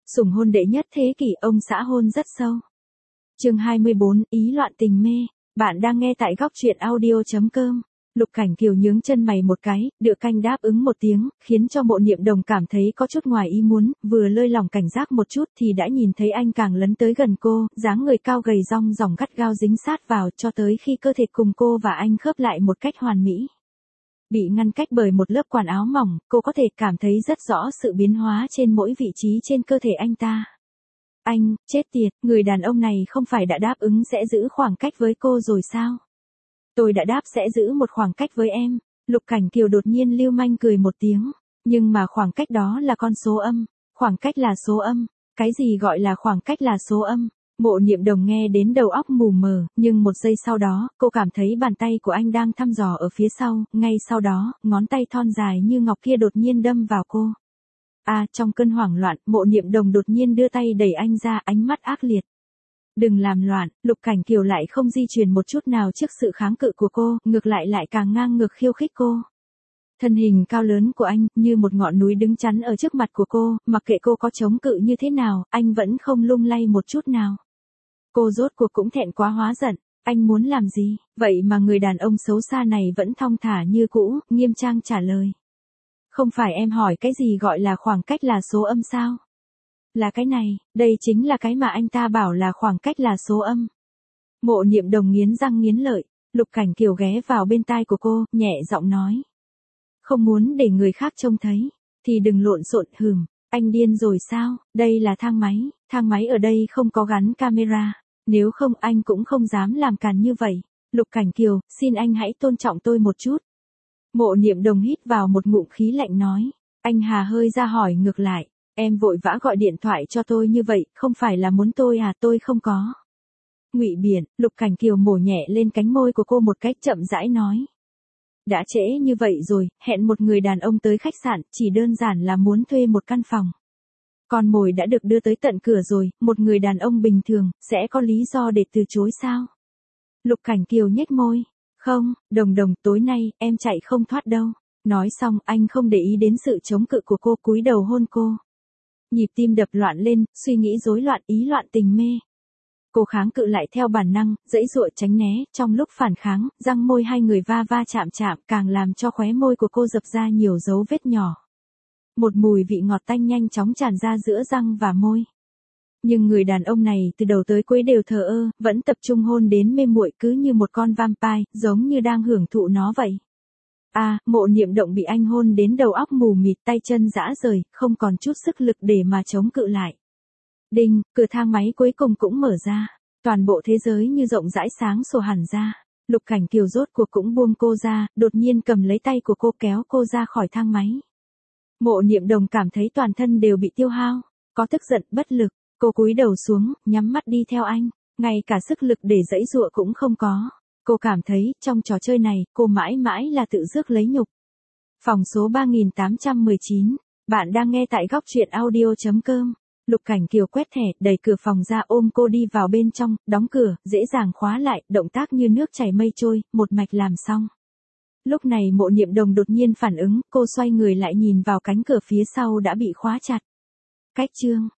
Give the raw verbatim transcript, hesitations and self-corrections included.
Sủng hôn đệ nhất thế kỷ, ông xã hôn rất sâu. Chương hai mươi bốn, ý loạn tình mê. Bạn đang nghe tại góc truyện audio chấm com. Lục Cảnh Kiều nhướng chân mày một cái, Đựa Canh đáp ứng một tiếng, khiến cho Mộ Niệm Đồng cảm thấy có chút ngoài ý muốn, vừa lơi lỏng cảnh giác một chút thì đã nhìn thấy anh càng lấn tới gần cô, dáng người cao gầy rong ròng gắt gao dính sát vào cho tới khi cơ thể cùng cô và anh khớp lại một cách hoàn mỹ. Bị ngăn cách bởi một lớp quần áo mỏng, cô có thể cảm thấy rất rõ sự biến hóa trên mỗi vị trí trên cơ thể anh ta. Anh, chết tiệt, người đàn ông này không phải đã đáp ứng sẽ giữ khoảng cách với cô rồi sao? Tôi đã đáp sẽ giữ một khoảng cách với em. Lục Cảnh Kiều đột nhiên lưu manh cười một tiếng. Nhưng mà khoảng cách đó là con số âm. Khoảng cách là số âm. Cái gì gọi là khoảng cách là số âm? Mộ Niệm Đồng nghe đến đầu óc mù mờ, nhưng một giây sau đó, cô cảm thấy bàn tay của anh đang thăm dò ở phía sau, ngay sau đó, ngón tay thon dài như ngọc kia đột nhiên đâm vào cô. À, trong cơn hoảng loạn, Mộ Niệm Đồng đột nhiên đưa tay đẩy anh ra, ánh mắt ác liệt. Đừng làm loạn, Lục Cảnh Kiều lại không di chuyển một chút nào trước sự kháng cự của cô, ngược lại lại càng ngang ngược khiêu khích cô. Thân hình cao lớn của anh, như một ngọn núi đứng chắn ở trước mặt của cô, mặc kệ cô có chống cự như thế nào, anh vẫn không lung lay một chút nào. Cô rốt cuộc cũng thẹn quá hóa giận, anh muốn làm gì, vậy mà người đàn ông xấu xa này vẫn thong thả như cũ, nghiêm trang trả lời. Không phải em hỏi cái gì gọi là khoảng cách là số âm sao? Là cái này, đây chính là cái mà anh ta bảo là khoảng cách là số âm. Mộ Niệm Đồng nghiến răng nghiến lợi, Lục Cảnh Kiều ghé vào bên tai của cô, nhẹ giọng nói. Không muốn để người khác trông thấy, thì đừng lộn xộn. Hừm, anh điên rồi sao, đây là thang máy, thang máy ở đây không có gắn camera, nếu không anh cũng không dám làm càn như vậy. Lục Cảnh Kiều, xin anh hãy tôn trọng tôi một chút. Mộ Niệm Đồng hít vào một ngụm khí lạnh nói, anh hà hơi ra hỏi ngược lại. Em vội vã gọi điện thoại cho tôi như vậy, không phải là muốn tôi à, tôi không có. Ngụy biện, Lục Cảnh Kiều mổ nhẹ lên cánh môi của cô một cách chậm rãi nói. Đã trễ như vậy rồi, hẹn một người đàn ông tới khách sạn, chỉ đơn giản là muốn thuê một căn phòng. Con mồi đã được đưa tới tận cửa rồi, một người đàn ông bình thường, sẽ có lý do để từ chối sao? Lục Cảnh Kiều nhếch môi. Không, Đồng Đồng, tối nay, em chạy không thoát đâu. Nói xong, anh không để ý đến sự chống cự của cô, cúi đầu hôn cô. Nhịp tim đập loạn lên, suy nghĩ rối loạn, ý loạn tình mê. Cô kháng cự lại theo bản năng, giãy giụa tránh né, trong lúc phản kháng, răng môi hai người va va chạm chạm, càng làm cho khóe môi của cô dập ra nhiều dấu vết nhỏ. Một mùi vị ngọt tanh nhanh chóng tràn ra giữa răng và môi. Nhưng người đàn ông này từ đầu tới cuối đều thờ ơ, vẫn tập trung hôn đến mê muội, cứ như một con vampire, giống như đang hưởng thụ nó vậy. À, Mộ Niệm Động bị anh hôn đến đầu óc mù mịt, tay chân rã rời, không còn chút sức lực để mà chống cự lại. Đinh, cửa thang máy cuối cùng cũng mở ra. Toàn bộ thế giới như rộng rãi sáng sủa hẳn ra. Lục Cảnh Kiều rốt cuộc cũng buông cô ra, đột nhiên cầm lấy tay của cô kéo cô ra khỏi thang máy. Mộ Niệm Đồng cảm thấy toàn thân đều bị tiêu hao, có tức giận, bất lực, cô cúi đầu xuống, nhắm mắt đi theo anh, ngay cả sức lực để giãy giụa cũng không có. Cô cảm thấy, trong trò chơi này, cô mãi mãi là tự rước lấy nhục. Phòng số ba nghìn tám trăm mười chín, bạn đang nghe tại góc truyện audio chấm com. Lục Cảnh Kiều quét thẻ, đẩy cửa phòng ra ôm cô đi vào bên trong, đóng cửa, dễ dàng khóa lại, động tác như nước chảy mây trôi, một mạch làm xong. Lúc này Mộ Niệm Đồng đột nhiên phản ứng, cô xoay người lại nhìn vào cánh cửa phía sau đã bị khóa chặt. Cách chương